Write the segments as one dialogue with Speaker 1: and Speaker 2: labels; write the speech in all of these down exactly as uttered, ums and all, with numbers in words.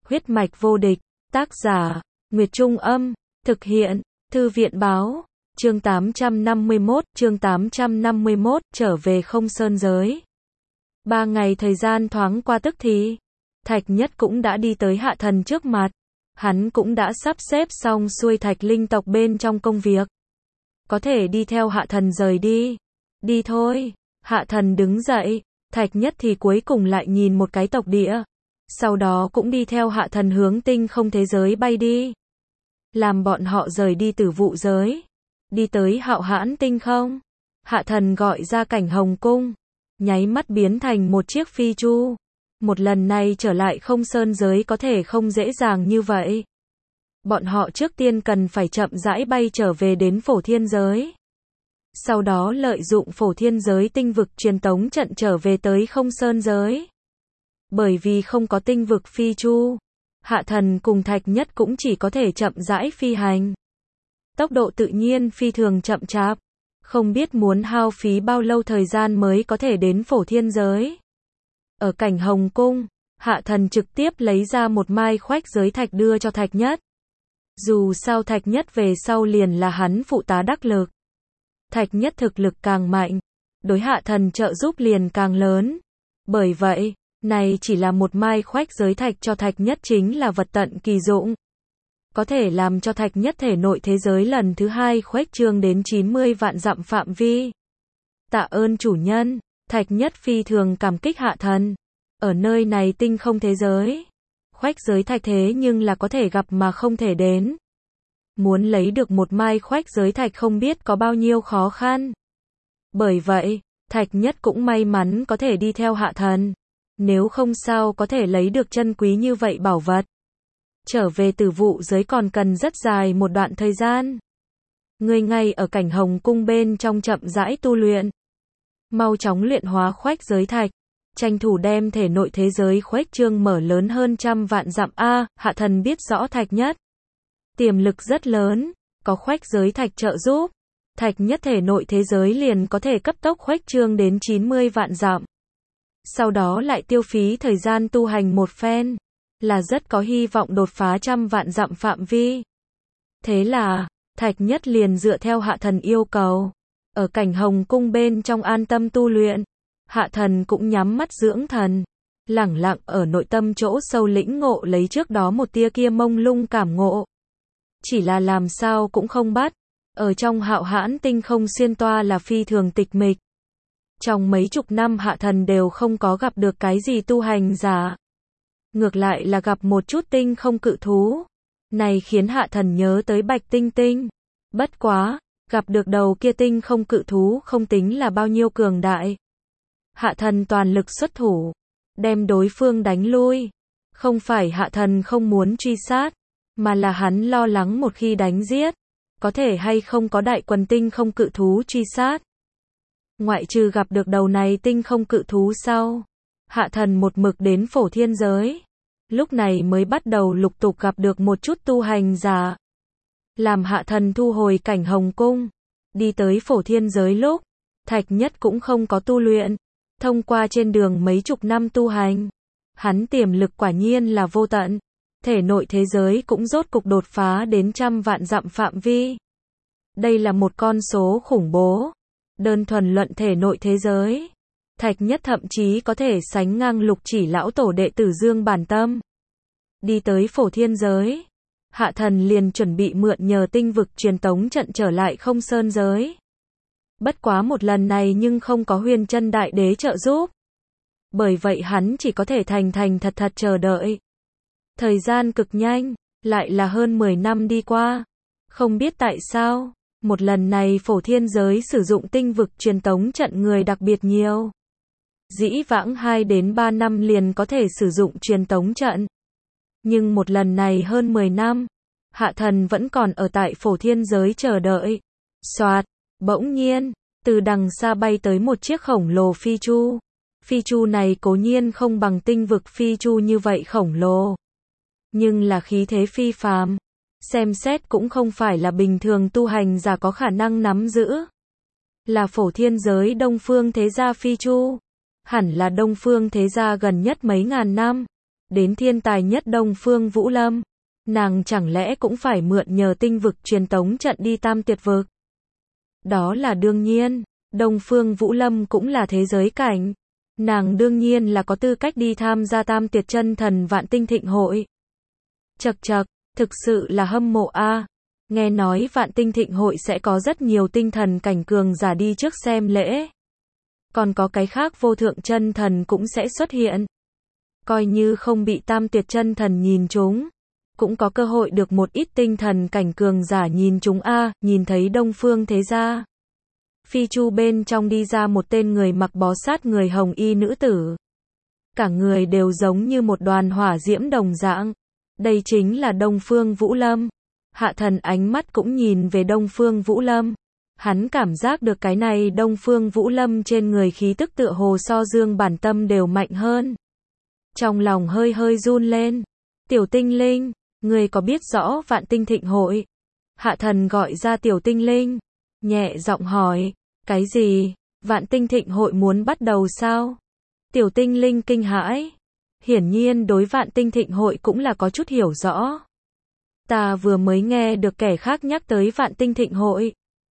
Speaker 1: Huyết mạch vô địch, tác giả, Nguyệt Trung Âm, thực hiện, Thư viện Báo, chương tám trăm năm mươi mốt, chương tám trăm năm mươi mốt, trở về không sơn giới. Ba ngày thời gian thoáng qua tức thì, Thạch Nhất cũng đã đi tới Hạ Thần trước mặt. Hắn cũng đã sắp xếp xong xuôi Thạch Linh tộc bên trong công việc. Có thể đi theo Hạ Thần rời đi. Đi thôi. Hạ Thần đứng dậy, Thạch Nhất thì cuối cùng lại nhìn một cái tộc địa. Sau đó cũng đi theo Hạ Thần hướng tinh không thế giới bay đi. Làm bọn họ rời đi Tử Vụ giới. Đi tới Hạo Hãn tinh không. Hạ Thần gọi ra Cảnh Hồng Cung. Nháy mắt biến thành một chiếc phi chu. Một lần này trở lại không sơn giới có thể không dễ dàng như vậy. Bọn họ trước tiên cần phải chậm rãi bay trở về đến Phổ Thiên giới. Sau đó lợi dụng Phổ Thiên giới tinh vực truyền tống trận trở về tới không sơn giới. Bởi vì không có tinh vực phi chu, Hạ Thần cùng Thạch Nhất cũng chỉ có thể chậm rãi phi hành. Tốc độ tự nhiên phi thường chậm chạp, không biết muốn hao phí bao lâu thời gian mới có thể đến Phổ Thiên giới. Ở Cảnh Hồng Cung, Hạ Thần trực tiếp lấy ra một mai khoách giới thạch đưa cho Thạch Nhất. Dù sao Thạch Nhất về sau liền là hắn phụ tá đắc lực. Thạch Nhất thực lực càng mạnh, đối Hạ Thần trợ giúp liền càng lớn. Bởi vậy, này chỉ là một mai khoách giới thạch cho Thạch Nhất chính là vật tận kỳ dụng. Có thể làm cho Thạch Nhất thể nội thế giới lần thứ hai khuếch trương đến chín mươi vạn dặm phạm vi. Tạ ơn chủ nhân. Thạch Nhất phi thường cảm kích Hạ Thần. Ở nơi này tinh không thế giới, khoách giới thạch thế nhưng là có thể gặp mà không thể đến. Muốn lấy được một mai khoách giới thạch không biết có bao nhiêu khó khăn. Bởi vậy, Thạch Nhất cũng may mắn có thể đi theo Hạ Thần. Nếu không sao có thể lấy được chân quý như vậy bảo vật. Trở về Tử Vụ giới còn cần rất dài một đoạn thời gian. Ngươi ngay ở Cảnh Hồng Cung bên trong chậm rãi tu luyện. Mau chóng luyện hóa khoách giới thạch, tranh thủ đem thể nội thế giới khuếch trương mở lớn hơn trăm vạn dặm a. Hạ Thần biết rõ Thạch Nhất tiềm lực rất lớn, có khoách giới thạch trợ giúp, Thạch Nhất thể nội thế giới liền có thể cấp tốc khuếch trương đến chín mươi vạn dặm. Sau đó lại tiêu phí thời gian tu hành một phen, là rất có hy vọng đột phá trăm vạn dặm phạm vi. Thế là, Thạch Nhất liền dựa theo Hạ Thần yêu cầu, ở Cảnh Hồng Cung bên trong an tâm tu luyện. Hạ Thần cũng nhắm mắt dưỡng thần, lẳng lặng ở nội tâm chỗ sâu lĩnh ngộ lấy trước đó một tia kia mông lung cảm ngộ. Chỉ là làm sao cũng không bắt, ở trong Hạo Hãn tinh không xuyên toa là phi thường tịch mịch. Trong mấy chục năm Hạ Thần đều không có gặp được cái gì tu hành giả. Ngược lại là gặp một chút tinh không cự thú. Này khiến Hạ Thần nhớ tới Bạch Tinh Tinh. Bất quá, gặp được đầu kia tinh không cự thú không tính là bao nhiêu cường đại. Hạ Thần toàn lực xuất thủ, đem đối phương đánh lui. Không phải Hạ Thần không muốn truy sát, mà là hắn lo lắng một khi đánh giết, có thể hay không có đại quần tinh không cự thú truy sát. Ngoại trừ gặp được đầu này tinh không cự thú sau, Hạ Thần một mực đến Phổ Thiên giới. Lúc này mới bắt đầu lục tục gặp được một chút tu hành giả. Làm Hạ Thần thu hồi Cảnh Hồng Cung, đi tới Phổ Thiên giới lúc, Thạch Nhất cũng không có tu luyện. Thông qua trên đường mấy chục năm tu hành, hắn tiềm lực quả nhiên là vô tận. Thể nội thế giới cũng rốt cục đột phá đến trăm vạn dặm phạm vi. Đây là một con số khủng bố. Đơn thuần luận thể nội thế giới, Thạch Nhất thậm chí có thể sánh ngang Lục Chỉ lão tổ đệ tử Dương Bản Tâm. Đi tới Phổ Thiên giới, Hạ Thần liền chuẩn bị mượn nhờ tinh vực truyền tống trận trở lại không sơn giới. Bất quá một lần này nhưng không có Huyền Chân Đại Đế trợ giúp. Bởi vậy hắn chỉ có thể thành thành thật thật chờ đợi. Thời gian cực nhanh, lại là hơn mười năm đi qua. Không biết tại sao, một lần này Phổ Thiên giới sử dụng tinh vực truyền tống trận người đặc biệt nhiều. Dĩ vãng hai đến ba năm liền có thể sử dụng truyền tống trận. Nhưng một lần này hơn mười năm, Hạ Thần vẫn còn ở tại Phổ Thiên giới chờ đợi. Soạt, bỗng nhiên, từ đằng xa bay tới một chiếc khổng lồ phi chu. Phi chu này cố nhiên không bằng tinh vực phi chu như vậy khổng lồ, nhưng là khí thế phi phàm, xem xét cũng không phải là bình thường tu hành giả có khả năng nắm giữ. Là Phổ Thiên giới Đông Phương Thế Gia phi chu, hẳn là Đông Phương Thế Gia gần nhất mấy ngàn năm, đến thiên tài nhất Đông Phương Vũ Lâm, nàng chẳng lẽ cũng phải mượn nhờ tinh vực truyền tống trận đi tam tuyệt vực? Đó là đương nhiên, Đông Phương Vũ Lâm cũng là thế giới cảnh. Nàng đương nhiên là có tư cách đi tham gia tam tuyệt chân thần vạn tinh thịnh hội. Chậc chậc, thực sự là hâm mộ a. Nghe nói vạn tinh thịnh hội sẽ có rất nhiều tinh thần cảnh cường giả đi trước xem lễ. Còn có cái khác vô thượng chân thần cũng sẽ xuất hiện. Coi như không bị tam tuyệt chân thần nhìn trúng, cũng có cơ hội được một ít tinh thần cảnh cường giả nhìn chúng a. Nhìn thấy Đông Phương thế gia phi chu bên trong đi ra một tên người mặc bó sát người hồng y nữ tử. Cả người đều giống như một đoàn hỏa diễm đồng dạng. Đây chính là Đông Phương Vũ Lâm. Hạ thần ánh mắt cũng nhìn về Đông Phương Vũ Lâm. Hắn cảm giác được cái này Đông Phương Vũ Lâm trên người khí tức tựa hồ so Dương Bản Tâm đều mạnh hơn. Trong lòng hơi hơi run lên. Tiểu tinh linh, người có biết rõ vạn tinh thịnh hội? Hạ thần gọi ra tiểu tinh linh, nhẹ giọng hỏi, cái gì? Vạn tinh thịnh hội muốn bắt đầu sao? Tiểu tinh linh kinh hãi. Hiển nhiên đối vạn tinh thịnh hội cũng là có chút hiểu rõ. Ta vừa mới nghe được kẻ khác nhắc tới vạn tinh thịnh hội.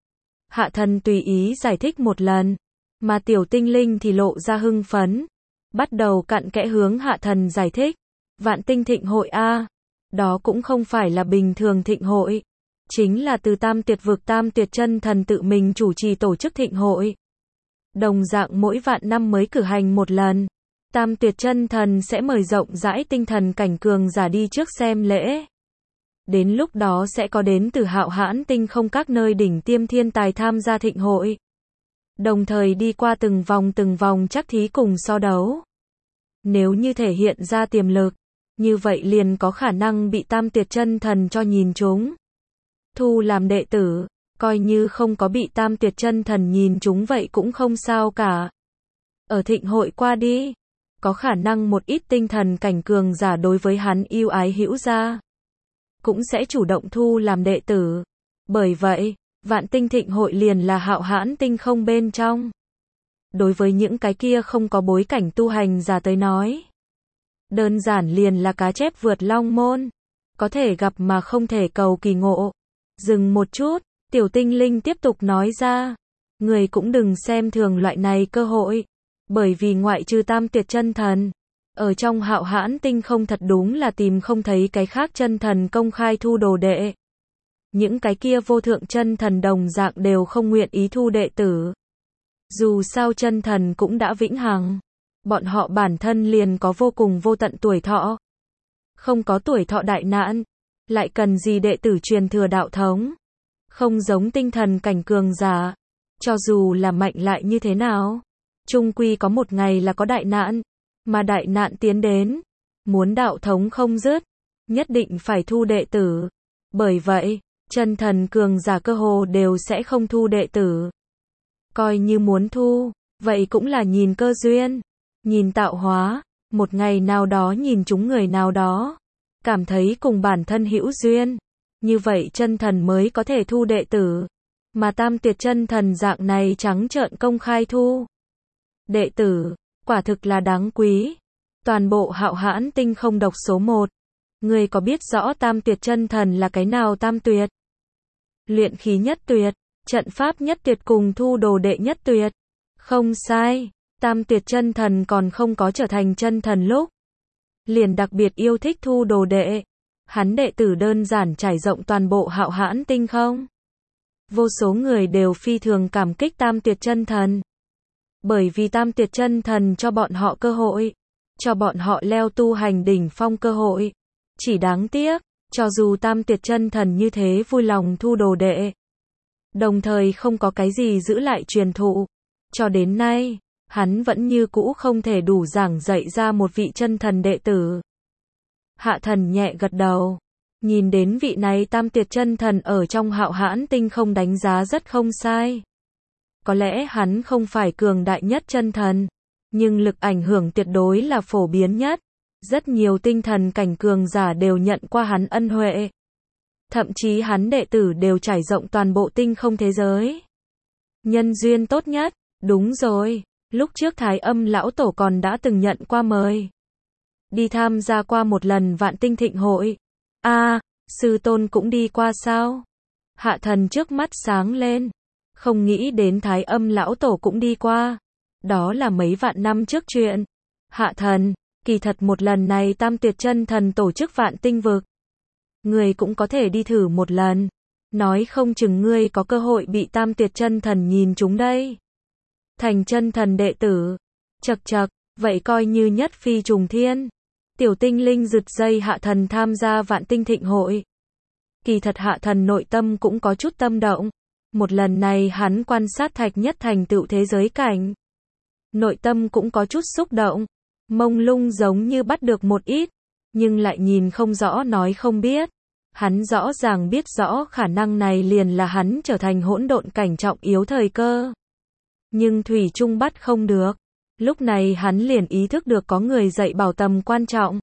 Speaker 1: Hạ thần tùy ý giải thích một lần, mà tiểu tinh linh thì lộ ra hưng phấn. Bắt đầu cặn kẽ hướng hạ thần giải thích. Vạn tinh thịnh hội a, đó cũng không phải là bình thường thịnh hội. Chính là từ tam tuyệt vực tam tuyệt chân thần tự mình chủ trì tổ chức thịnh hội. Đồng dạng mỗi vạn năm mới cử hành một lần. Tam tuyệt chân thần sẽ mời rộng rãi tinh thần cảnh cường giả đi trước xem lễ. Đến lúc đó sẽ có đến từ hạo hãn tinh không các nơi đỉnh tiêm thiên tài tham gia thịnh hội. Đồng thời đi qua từng vòng từng vòng chắc thí cùng so đấu. Nếu như thể hiện ra tiềm lực, như vậy liền có khả năng bị tam tuyệt chân thần cho nhìn trúng. Thu làm đệ tử, coi như không có bị tam tuyệt chân thần nhìn trúng vậy cũng không sao cả. Ở thịnh hội qua đi, có khả năng một ít tinh thần cảnh cường giả đối với hắn yêu ái hữu ra, cũng sẽ chủ động thu làm đệ tử. Bởi vậy, vạn tinh thịnh hội liền là hạo hãn tinh không bên trong. Đối với những cái kia không có bối cảnh tu hành giả tới nói, đơn giản liền là cá chép vượt long môn, có thể gặp mà không thể cầu kỳ ngộ. Dừng một chút, tiểu tinh linh tiếp tục nói ra, người cũng đừng xem thường loại này cơ hội, bởi vì ngoại trừ tam tuyệt chân thần, ở trong hạo hãn tinh không thật đúng là tìm không thấy cái khác chân thần công khai thu đồ đệ. Những cái kia vô thượng chân thần đồng dạng đều không nguyện ý thu đệ tử. Dù sao chân thần cũng đã vĩnh hằng, bọn họ bản thân liền có vô cùng vô tận tuổi thọ. Không có tuổi thọ đại nạn, lại cần gì đệ tử truyền thừa đạo thống? Không giống tinh thần cảnh cường giả, cho dù là mạnh lại như thế nào, chung quy có một ngày là có đại nạn, mà đại nạn tiến đến, muốn đạo thống không dứt, nhất định phải thu đệ tử. Bởi vậy, chân thần cường giả cơ hồ đều sẽ không thu đệ tử. Coi như muốn thu, vậy cũng là nhìn cơ duyên, nhìn tạo hóa, một ngày nào đó nhìn chúng người nào đó, cảm thấy cùng bản thân hữu duyên, như vậy chân thần mới có thể thu đệ tử. Mà tam tuyệt chân thần dạng này trắng trợn công khai thu đệ tử, quả thực là đáng quý. Toàn bộ hạo hãn tinh không độc số một. Người có biết rõ tam tuyệt chân thần là cái nào tam tuyệt? Luyện khí nhất tuyệt, trận pháp nhất tuyệt cùng thu đồ đệ nhất tuyệt. Không sai, tam tuyệt chân thần còn không có trở thành chân thần lúc, liền đặc biệt yêu thích thu đồ đệ. Hắn đệ tử đơn giản trải rộng toàn bộ hạo hãn tinh không. Vô số người đều phi thường cảm kích tam tuyệt chân thần. Bởi vì tam tuyệt chân thần cho bọn họ cơ hội, cho bọn họ leo tu hành đỉnh phong cơ hội. Chỉ đáng tiếc, cho dù tam tuyệt chân thần như thế vui lòng thu đồ đệ, đồng thời không có cái gì giữ lại truyền thụ, cho đến nay, hắn vẫn như cũ không thể đủ giảng dạy ra một vị chân thần đệ tử. Hạ thần nhẹ gật đầu, nhìn đến vị này tam tuyệt chân thần ở trong hạo hãn tinh không đánh giá rất không sai. Có lẽ hắn không phải cường đại nhất chân thần, nhưng lực ảnh hưởng tuyệt đối là phổ biến nhất. Rất nhiều tinh thần cảnh cường giả đều nhận qua hắn ân huệ. Thậm chí hắn đệ tử đều trải rộng toàn bộ tinh không thế giới. Nhân duyên tốt nhất, đúng rồi, lúc trước Thái Âm lão tổ còn đã từng nhận qua mời. đi tham gia qua một lần Vạn Tinh Thịnh hội. A, sư tôn cũng đi qua sao? Hạ thần trước mắt sáng lên. Không nghĩ đến Thái Âm lão tổ cũng đi qua. Đó là mấy vạn năm trước chuyện. Hạ thần, kỳ thật một lần này Tam Tuyệt Chân Thần tổ chức Vạn Tinh vực. Ngươi cũng có thể đi thử một lần. Nói không chừng ngươi có cơ hội bị Tam Tuyệt Chân Thần nhìn chúng đây. Thành chân thần đệ tử. Chậc chậc, vậy coi như nhất phi trùng thiên. Tiểu tinh linh rực dây Hạ thần tham gia Vạn Tinh Thịnh hội. Kỳ thật Hạ thần nội tâm cũng có chút tâm động. Một lần này hắn quan sát Thạch Nhất thành tựu thế giới cảnh. Nội tâm cũng có chút xúc động. Mông lung giống như bắt được một ít. Nhưng lại nhìn không rõ nói không biết. Hắn rõ ràng biết rõ khả năng này liền là hắn trở thành hỗn độn cảnh trọng yếu thời cơ. Nhưng thủy chung bắt không được. Lúc này hắn liền ý thức được có người dạy bảo tầm quan trọng.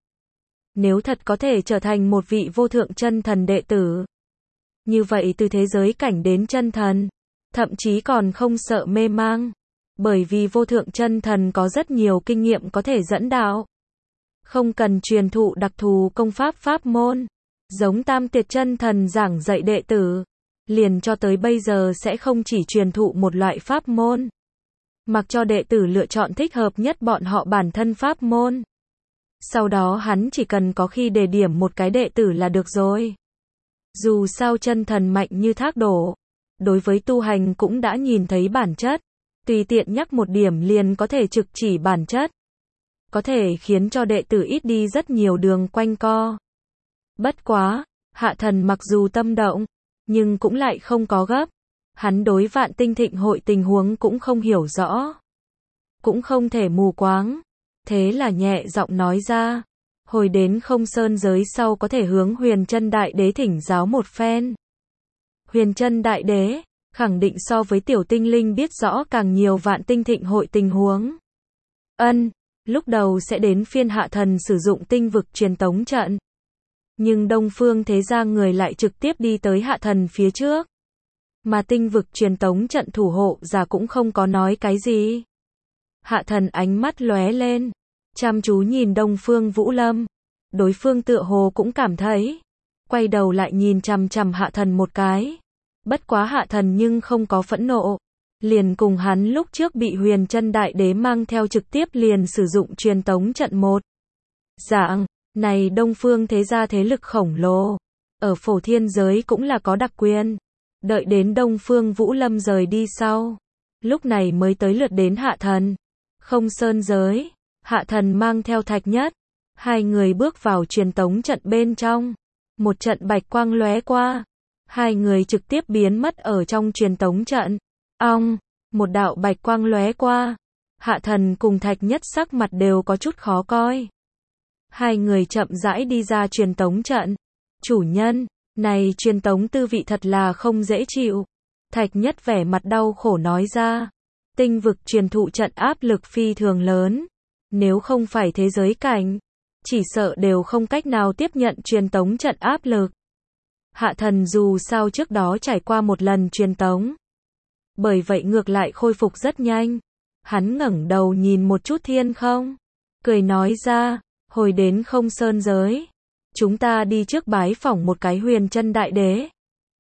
Speaker 1: Nếu thật có thể trở thành một vị vô thượng chân thần đệ tử. Như vậy từ thế giới cảnh đến chân thần. Thậm chí còn không sợ mê mang. Bởi vì vô thượng chân thần có rất nhiều kinh nghiệm có thể dẫn đạo. Không cần truyền thụ đặc thù công pháp pháp môn. Giống Tam Tuyệt Chân Thần giảng dạy đệ tử. Liền cho tới bây giờ sẽ không chỉ truyền thụ một loại pháp môn. Mặc cho đệ tử lựa chọn thích hợp nhất bọn họ bản thân pháp môn. Sau đó hắn chỉ cần có khi đề điểm một cái đệ tử là được rồi. Dù sao chân thần mạnh như thác đổ. Đối với tu hành cũng đã nhìn thấy bản chất. Tùy tiện nhắc một điểm liền có thể trực chỉ bản chất. Có thể khiến cho đệ tử ít đi rất nhiều đường quanh co. Bất quá, Hạ thần mặc dù tâm động, nhưng cũng lại không có gấp. Hắn đối Vạn Tinh Thịnh hội tình huống cũng không hiểu rõ. Cũng không thể mù quáng. Thế là nhẹ giọng nói ra. Hồi đến Không Sơn giới sau có thể hướng Huyền Chân Đại Đế thỉnh giáo một phen. Huyền Chân Đại Đế, khẳng định so với tiểu tinh linh biết rõ càng nhiều Vạn Tinh Thịnh hội tình huống. Ân, lúc đầu sẽ đến phiên Hạ thần sử dụng tinh vực truyền tống trận. Nhưng Đông Phương thế gia người lại trực tiếp đi tới Hạ thần phía trước. Mà tinh vực truyền tống trận thủ hộ giả cũng không có nói cái gì. Hạ thần ánh mắt lóe lên. Chăm chú nhìn Đông Phương Vũ Lâm. Đối phương tựa hồ cũng cảm thấy. Quay đầu lại nhìn chằm chằm Hạ thần một cái. Bất quá Hạ thần nhưng không có phẫn nộ. Liền cùng hắn lúc trước bị Huyền Chân Đại Đế mang theo trực tiếp liền sử dụng truyền tống trận một. Dạng, này Đông Phương thế gia thế lực khổng lồ. Ở phổ thiên giới cũng là có đặc quyền. Đợi đến Đông Phương Vũ Lâm rời đi sau. Lúc này mới tới lượt đến Hạ thần. Không Sơn giới. Hạ thần mang theo Thạch Nhất. Hai người bước vào truyền tống trận bên trong. Một trận bạch quang lóe qua. Hai người trực tiếp biến mất ở trong truyền tống trận. Ong, một đạo bạch quang lóe qua. Hạ thần cùng Thạch Nhất sắc mặt đều có chút khó coi. Hai người chậm rãi đi ra truyền tống trận. Chủ nhân, này truyền tống tư vị thật là không dễ chịu. Thạch Nhất vẻ mặt đau khổ nói ra. Tinh vực truyền thụ trận áp lực phi thường lớn. Nếu không phải thế giới cảnh, chỉ sợ đều không cách nào tiếp nhận truyền tống trận áp lực. Hạ thần dù sao trước đó trải qua một lần truyền tống. Bởi vậy ngược lại khôi phục rất nhanh. Hắn ngẩng đầu nhìn một chút thiên không. Cười nói ra, hồi đến Không Sơn giới. Chúng ta đi trước bái phỏng một cái Huyền Chân Đại Đế.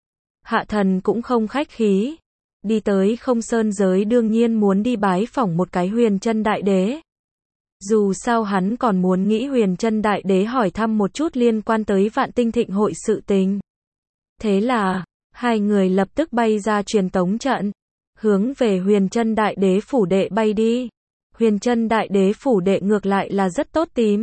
Speaker 1: Hạ thần cũng không khách khí. Đi tới Không Sơn giới đương nhiên muốn đi bái phỏng một cái Huyền Chân Đại Đế. Dù sao hắn còn muốn nghĩ Huyền Chân Đại Đế hỏi thăm một chút liên quan tới Vạn Tinh Thịnh hội sự tình. Thế là, hai người lập tức bay ra truyền tống trận, hướng về Huyền Chân Đại Đế phủ đệ bay đi. Huyền Chân Đại Đế phủ đệ ngược lại là rất tốt tìm.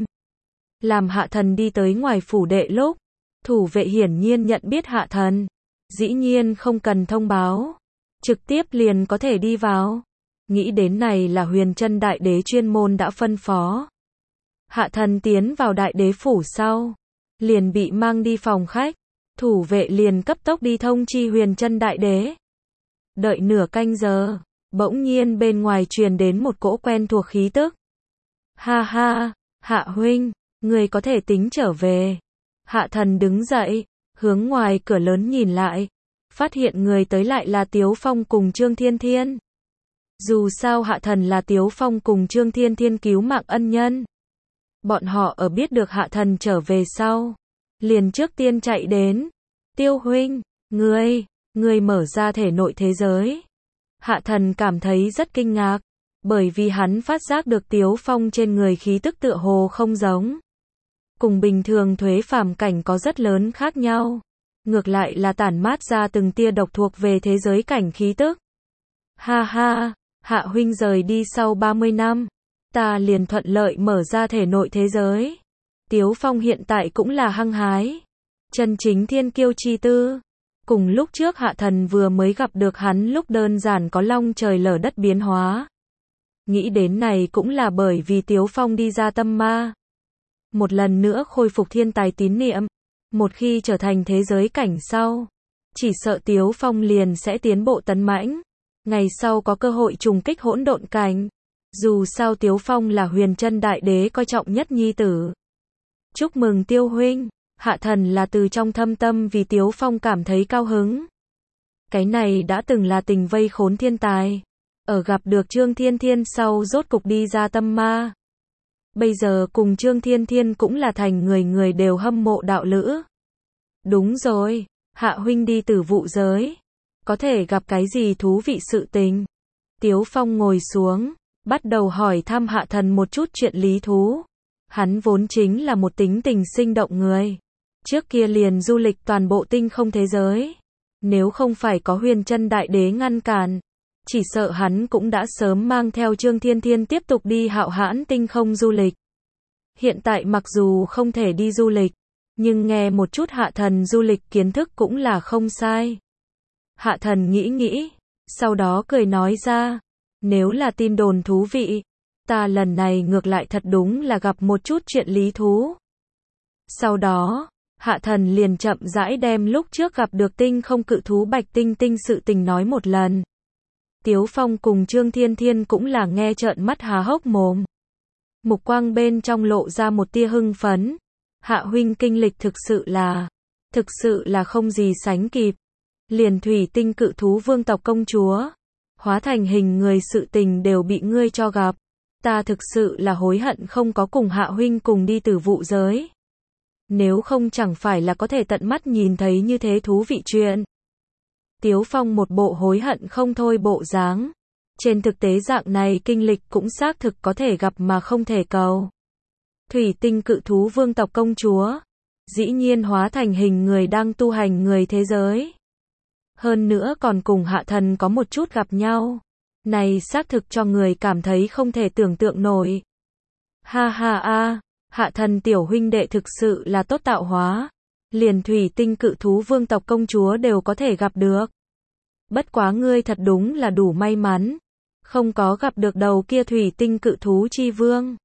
Speaker 1: Làm Hạ thần đi tới ngoài phủ đệ lúc, thủ vệ hiển nhiên nhận biết Hạ thần. Dĩ nhiên không cần thông báo. Trực tiếp liền có thể đi vào. Nghĩ đến này là Huyền Chân Đại Đế chuyên môn đã phân phó. Hạ thần tiến vào Đại Đế phủ sau. Liền bị mang đi phòng khách. Thủ vệ liền cấp tốc đi thông chi Huyền Chân Đại Đế. Đợi nửa canh giờ. Bỗng nhiên bên ngoài truyền đến một cỗ quen thuộc khí tức. Ha ha, Hạ huynh, người có thể tính trở về. Hạ thần đứng dậy, hướng ngoài cửa lớn nhìn lại. Phát hiện người tới lại là Tiếu Phong cùng Trương Thiên Thiên. Dù sao Hạ thần là Tiếu Phong cùng Trương Thiên Thiên cứu mạng ân nhân. Bọn họ ở biết được Hạ Thần trở về sau, liền trước tiên chạy đến. Tiêu huynh, ngươi, ngươi mở ra thể nội thế giới. Hạ Thần cảm thấy rất kinh ngạc, bởi vì hắn phát giác được Tiếu Phong trên người khí tức tựa hồ không giống. Cùng bình thường thuế phàm cảnh có rất lớn khác nhau. Ngược lại là tản mát ra từng tia độc thuộc về thế giới cảnh khí tức. Ha ha, Hạ huynh rời đi sau ba mươi năm, ta liền thuận lợi mở ra thể nội thế giới. Tiếu Phong hiện tại cũng là hăng hái. Chân chính thiên kiêu chi tư. Cùng lúc trước Hạ Thần vừa mới gặp được hắn lúc đơn giản có long trời lở đất biến hóa. Nghĩ đến này cũng là bởi vì Tiếu Phong đi ra tâm ma. Một lần nữa khôi phục thiên tài tín niệm. Một khi trở thành thế giới cảnh sau, chỉ sợ Tiếu Phong liền sẽ tiến bộ tấn mãnh. Ngày sau có cơ hội trùng kích hỗn độn cảnh. Dù sao Tiếu Phong là Huyền Chân Đại Đế coi trọng nhất nhi tử. Chúc mừng Tiêu huynh. Hạ Thần là từ trong thâm tâm vì Tiếu Phong cảm thấy cao hứng. Cái này đã từng là tình vây khốn thiên tài. Ở gặp được Trương Thiên Thiên sau rốt cục đi ra tâm ma. Bây giờ cùng Trương Thiên Thiên cũng là thành người người đều hâm mộ đạo lữ. Đúng rồi, Hạ huynh đi tử vụ giới. Có thể gặp cái gì thú vị sự tình? Tiếu Phong ngồi xuống, bắt đầu hỏi thăm Hạ Thần một chút chuyện lý thú. Hắn vốn chính là một tính tình sinh động người. Trước kia liền du lịch toàn bộ tinh không thế giới. Nếu không phải có Huyền Chân Đại Đế ngăn cản, chỉ sợ hắn cũng đã sớm mang theo Trương Thiên Thiên tiếp tục đi hạo hãn tinh không du lịch. Hiện tại mặc dù không thể đi du lịch, nhưng nghe một chút Hạ Thần du lịch kiến thức cũng là không sai. Hạ Thần nghĩ nghĩ, sau đó cười nói ra, nếu là tin đồn thú vị, ta lần này ngược lại thật đúng là gặp một chút chuyện lý thú. Sau đó, Hạ Thần liền chậm rãi đem lúc trước gặp được tinh không cự thú Bạch Tinh Tinh sự tình nói một lần. Tiếu Phong cùng Trương Thiên Thiên cũng là nghe trợn mắt há hốc mồm. Mục quang bên trong lộ ra một tia hưng phấn. Hạ huynh kinh lịch thực sự là, thực sự là không gì sánh kịp. Liền thủy tinh cự thú vương tộc công chúa, hóa thành hình người sự tình đều bị ngươi cho gặp. Ta thực sự là hối hận không có cùng Hạ huynh cùng đi tử vụ giới. Nếu không chẳng phải là có thể tận mắt nhìn thấy như thế thú vị chuyện. Tiếu Phong một bộ hối hận không thôi bộ dáng. Trên thực tế dạng này kinh lịch cũng xác thực có thể gặp mà không thể cầu. Thủy tinh cự thú vương tộc công chúa, dĩ nhiên hóa thành hình người đang tu hành người thế giới. Hơn nữa còn cùng Hạ Thần có một chút gặp nhau. Này xác thực cho người cảm thấy không thể tưởng tượng nổi. Ha ha a, Hạ Thần tiểu huynh đệ thực sự là tốt tạo hóa. Liền thủy tinh cự thú vương tộc công chúa đều có thể gặp được. Bất quá ngươi thật đúng là đủ may mắn. Không có gặp được đầu kia thủy tinh cự thú chi vương.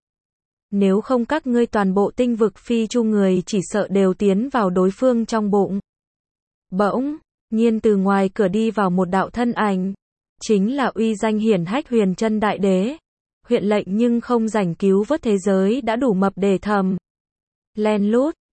Speaker 1: Nếu không các ngươi toàn bộ tinh vực phi chu người chỉ sợ đều tiến vào đối phương trong bụng. Bỗng nhiên từ ngoài cửa đi vào một đạo thân ảnh. Chính là uy danh hiển hách Huyền Chân Đại Đế. Huyện lệnh nhưng không rảnh cứu vớt thế giới đã đủ mập để thầm. Len lút,